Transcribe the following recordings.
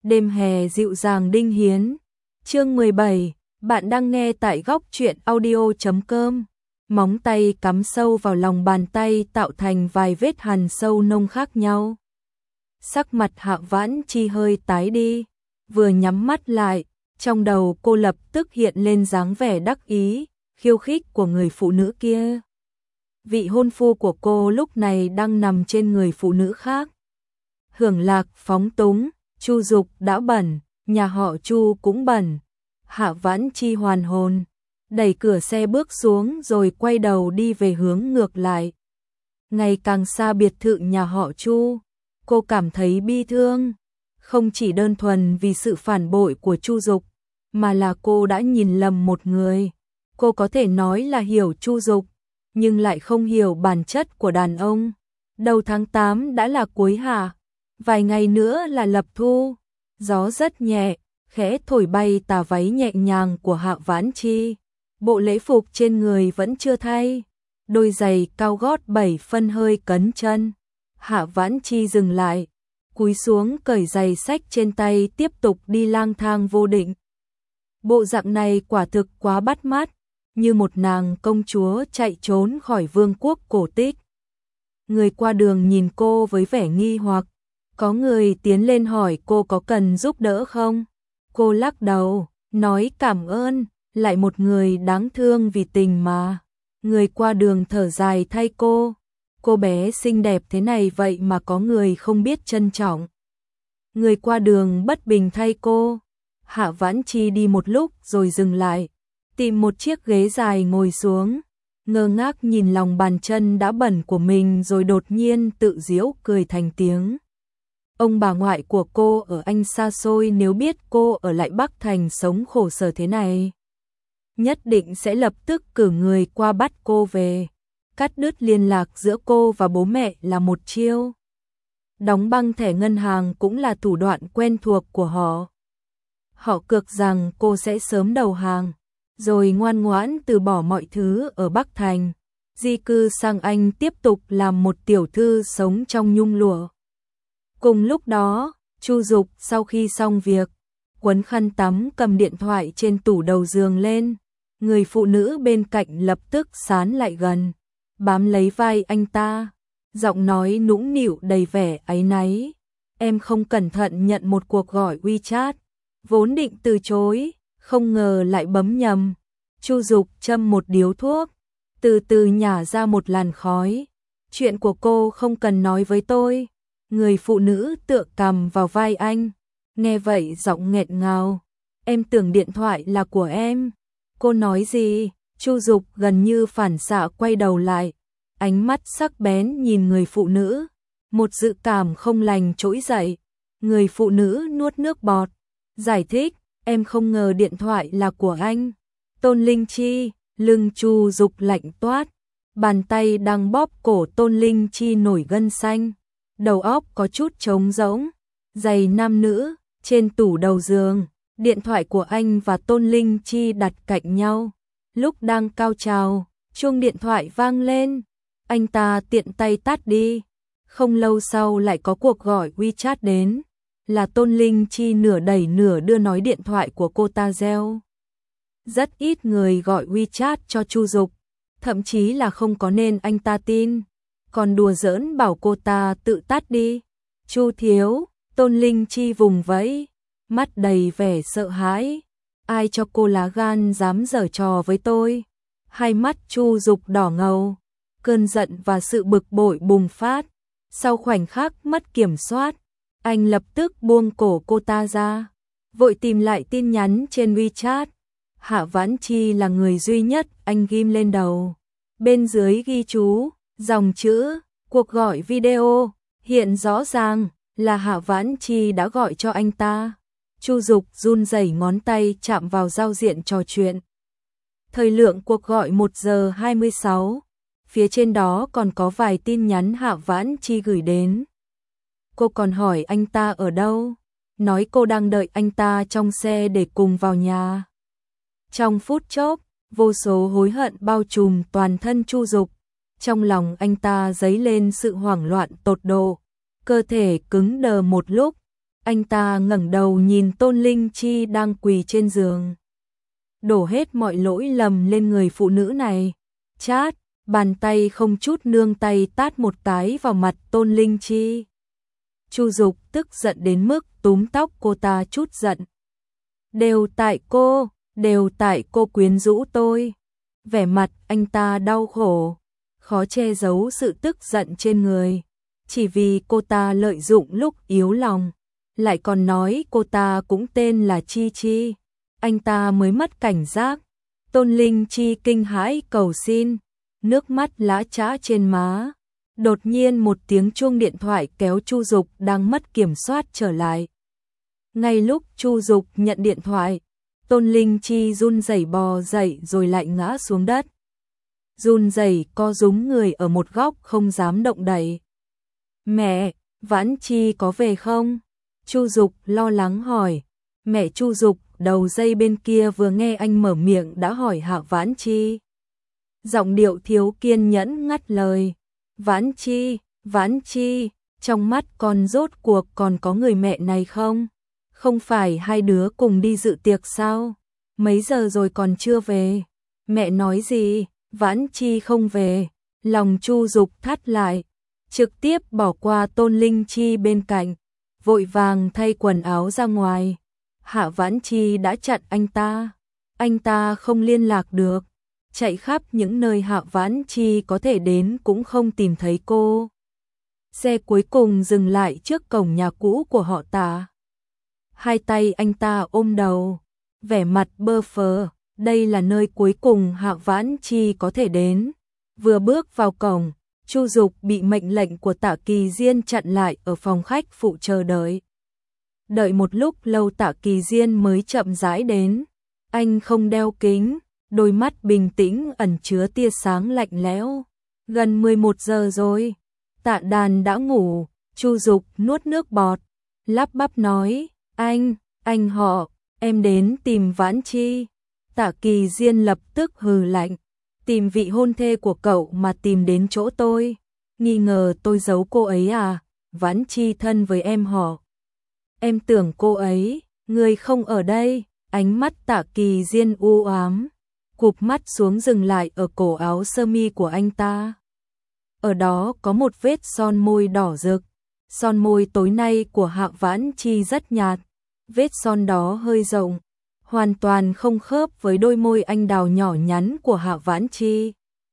Đêm hè dịu dàng Đinh Hiến. Chương 17, bạn đang nghe tại góc truyện audio.com. Móng tay cắm sâu vào lòng bàn tay tạo thành vài vết hằn sâu nông khác nhau. Sắc mặt Hạ Vãn Chi hơi tái đi, vừa nhắm mắt lại, trong đầu cô lập tức hiện lên dáng vẻ đắc ý, khiêu khích của người phụ nữ kia. Vị hôn phu của cô lúc này đang nằm trên người phụ nữ khác. Hưởng lạc phóng túng, Chu Dục đã bẩn, nhà họ Chu cũng bẩn. Hạ Vãn Chi hoàn hồn, đẩy cửa xe bước xuống rồi quay đầu đi về hướng ngược lại. Ngày càng xa biệt thự nhà họ Chu, cô cảm thấy bi thương, không chỉ đơn thuần vì sự phản bội của Chu Dục, mà là cô đã nhìn lầm một người. Cô có thể nói là hiểu Chu Dục, nhưng lại không hiểu bản chất của đàn ông. Đầu tháng 8 đã là cuối hạ, vài ngày nữa là lập thu, gió rất nhẹ, khẽ thổi bay tà váy nhẹ nhàng của Hạ Vãn Chi. Bộ lễ phục trên người vẫn chưa thay, đôi giày cao gót 7 phân hơi cấn chân. Hạ Vãn Chi dừng lại, cúi xuống cởi giày xách trên tay tiếp tục đi lang thang vô định. Bộ dạng này quả thực quá bắt mắt, như một nàng công chúa chạy trốn khỏi vương quốc cổ tích. Người qua đường nhìn cô với vẻ nghi hoặc, có người tiến lên hỏi cô có cần giúp đỡ không? Cô lắc đầu, nói cảm ơn, lại một người đáng thương vì tình mà. Người qua đường thở dài thay cô bé xinh đẹp thế này vậy mà có người không biết trân trọng. Người qua đường bất bình thay cô. Hạ Vãn Chi đi một lúc rồi dừng lại, tìm một chiếc ghế dài ngồi xuống, ngơ ngác nhìn lòng bàn chân đã bẩn của mình rồi đột nhiên tự giễu cười thành tiếng. Ông bà ngoại của cô ở Anh xa xôi nếu biết cô ở lại Bắc Thành sống khổ sở thế này, nhất định sẽ lập tức cử người qua bắt cô về. Cắt đứt liên lạc giữa cô và bố mẹ là một chiêu. Đóng băng thẻ ngân hàng cũng là thủ đoạn quen thuộc của họ. Họ cược rằng cô sẽ sớm đầu hàng, rồi ngoan ngoãn từ bỏ mọi thứ ở Bắc Thành, di cư sang Anh tiếp tục làm một tiểu thư sống trong nhung lụa. Cùng lúc đó, Chu Dục sau khi xong việc, quấn khăn tắm cầm điện thoại trên tủ đầu giường lên. Người phụ nữ bên cạnh lập tức sán lại gần, bám lấy vai anh ta, giọng nói nũng nịu đầy vẻ áy náy. Em không cẩn thận nhận một cuộc gọi WeChat, vốn định từ chối, không ngờ lại bấm nhầm. Chu Dục châm một điếu thuốc, từ từ nhả ra một làn khói. Chuyện của cô không cần nói với tôi. Người phụ nữ tựa cằm vào vai anh, nghe vậy giọng nghẹn ngào. Em tưởng điện thoại là của em. Cô nói gì? Chu Dục gần như phản xạ quay đầu lại, ánh mắt sắc bén nhìn người phụ nữ, một dự cảm không lành trỗi dậy. Người phụ nữ nuốt nước bọt, giải thích, em không ngờ điện thoại là của anh. Tôn Linh Chi, lưng Chu Dục lạnh toát, bàn tay đang bóp cổ Tôn Linh Chi nổi gân xanh, đầu óc có chút trống rỗng. Giày nam nữ, trên tủ đầu giường, điện thoại của anh và Tôn Linh Chi đặt cạnh nhau. Lúc đang cao trào, chuông điện thoại vang lên, anh ta tiện tay tắt đi. Không lâu sau lại có cuộc gọi WeChat đến, là Tôn Linh Chi nửa đẩy nửa đưa nói điện thoại của cô ta reo. Rất ít người gọi WeChat cho Chu Dục, thậm chí là không có nên anh ta tin, còn đùa giỡn bảo cô ta tự tắt đi. Chu thiếu, Tôn Linh Chi vùng vẫy, mắt đầy vẻ sợ hãi. Ai cho cô lá gan dám giở trò với tôi? Hai mắt Chu Dục đỏ ngầu, cơn giận và sự bực bội bùng phát. Sau khoảnh khắc mất kiểm soát, anh lập tức buông cổ cô ta ra, vội tìm lại tin nhắn trên WeChat. Hạ Vãn Chi là người duy nhất anh ghim lên đầu. Bên dưới ghi chú, dòng chữ, cuộc gọi video, hiện rõ ràng là Hạ Vãn Chi đã gọi cho anh ta. Chu Dục run rẩy ngón tay chạm vào giao diện trò chuyện. Thời lượng cuộc gọi 1 giờ 26, phía trên đó còn có vài tin nhắn Hạ Vãn Chi gửi đến. Cô còn hỏi anh ta ở đâu, nói cô đang đợi anh ta trong xe để cùng vào nhà. Trong phút chốc, vô số hối hận bao trùm toàn thân Chu Dục. Trong lòng anh ta dấy lên sự hoảng loạn tột độ, cơ thể cứng đờ một lúc, Anh ta ngẩng đầu nhìn Tôn Linh Chi đang quỳ trên giường. Đổ hết mọi lỗi lầm lên người phụ nữ này. Chát, bàn tay không chút nương tay tát một cái vào mặt Tôn Linh Chi. Chu Dục tức giận đến mức túm tóc cô ta chút giận. Đều tại cô quyến rũ tôi. Vẻ mặt anh ta đau khổ, khó che giấu sự tức giận trên người. Chỉ vì cô ta lợi dụng lúc yếu lòng, lại còn nói cô ta cũng tên là Chi Chi. Anh ta mới mất cảnh giác. Tôn Linh Chi kinh hãi cầu xin, nước mắt lã chã trên má. Đột nhiên một tiếng chuông điện thoại kéo Chu Dục đang mất kiểm soát trở lại. Ngay lúc Chu Dục nhận điện thoại, Tôn Linh Chi run rẩy bò dậy rồi lại ngã xuống đất. Run rẩy co rúm người ở một góc không dám động đậy. Mẹ, Vãn Chi có về không? Chu Dục lo lắng hỏi. Mẹ Chu Dục đầu dây bên kia vừa nghe anh mở miệng đã hỏi Hạ Vãn Chi. Giọng điệu thiếu kiên nhẫn ngắt lời. Vãn Chi, trong mắt con rốt cuộc còn có người mẹ này không? Không phải hai đứa cùng đi dự tiệc sao? Mấy giờ rồi còn chưa về? Mẹ nói gì? Vãn Chi không về. Lòng Chu Dục thắt lại, trực tiếp bỏ qua Tôn Linh Chi bên cạnh, vội vàng thay quần áo ra ngoài. Hạ Vãn Chi đã chặn anh ta không liên lạc được, chạy khắp những nơi Hạ Vãn Chi có thể đến cũng không tìm thấy cô. Xe cuối cùng dừng lại trước cổng nhà cũ của họ Tạ. Hai tay anh ta ôm đầu, vẻ mặt bơ phờ, đây là nơi cuối cùng Hạ Vãn Chi có thể đến. Vừa bước vào cổng, Chu Dục bị mệnh lệnh của Tạ Kỳ Diên chặn lại ở phòng khách phụ chờ đợi. Đợi một lúc lâu Tạ Kỳ Diên mới chậm rãi đến. Anh không đeo kính, đôi mắt bình tĩnh ẩn chứa tia sáng lạnh lẽo. Gần 11 giờ rồi. Tạ Đàn đã ngủ. Chu Dục nuốt nước bọt, lắp bắp nói, anh họ, em đến tìm Vãn Chi. Tạ Kỳ Diên lập tức hừ lạnh, tìm vị hôn thê của cậu mà tìm đến chỗ tôi, nghi ngờ tôi giấu cô ấy à? Vãn Chi thân với em họ. Em tưởng cô ấy, người không ở đây. Ánh mắt Tạ Kỳ Diên u ám, cụp mắt xuống dừng lại ở cổ áo sơ mi của anh ta. Ở đó có một vết son môi đỏ rực. Son môi tối nay của Hạ Vãn Chi rất nhạt, vết son đó hơi rộng, hoàn toàn không khớp với đôi môi anh đào nhỏ nhắn của Hạ Vãn Chi.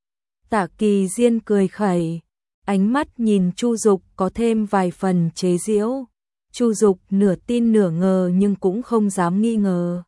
Tạ Kỳ Diên cười khẩy, ánh mắt nhìn Chu Dục có thêm vài phần chế giễu. Chu Dục nửa tin nửa ngờ nhưng cũng không dám nghi ngờ.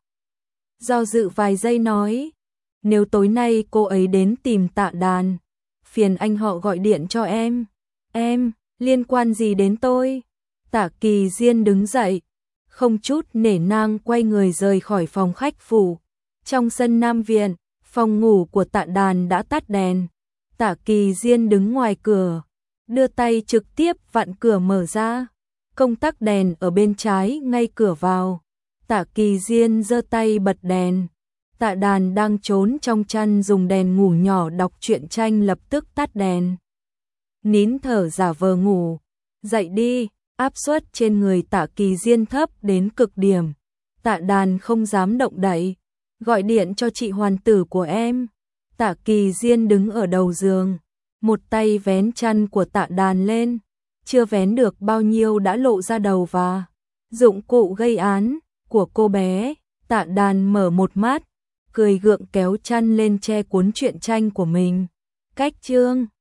Do dự vài giây nói, nếu tối nay cô ấy đến tìm Tạ Đàn, phiền anh họ gọi điện cho em. Em, liên quan gì đến tôi? Tạ Kỳ Diên đứng dậy, không chút nể nang quay người rời khỏi phòng khách phủ. Trong sân Nam Viện, phòng ngủ của Tạ Đàn đã tắt đèn. Tạ Kỳ Diên đứng ngoài cửa, đưa tay trực tiếp vặn cửa mở ra. Công tắc đèn ở bên trái ngay cửa vào. Tạ Kỳ Diên giơ tay bật đèn. Tạ Đàn đang trốn trong chăn dùng đèn ngủ nhỏ đọc truyện tranh lập tức tắt đèn. Nín thở giả vờ ngủ. Dậy đi. Áp suất trên người Tạ Kỳ Diên thấp đến cực điểm. Tạ Đàn không dám động đậy. Gọi điện cho chị hoàn tử của em. Tạ Kỳ Diên đứng ở đầu giường, một tay vén chăn của Tạ Đàn lên. Chưa vén được bao nhiêu đã lộ ra đầu và dụng cụ gây án của cô bé. Tạ Đàn mở một mắt, cười gượng kéo chăn lên che cuốn truyện tranh của mình. Cách chương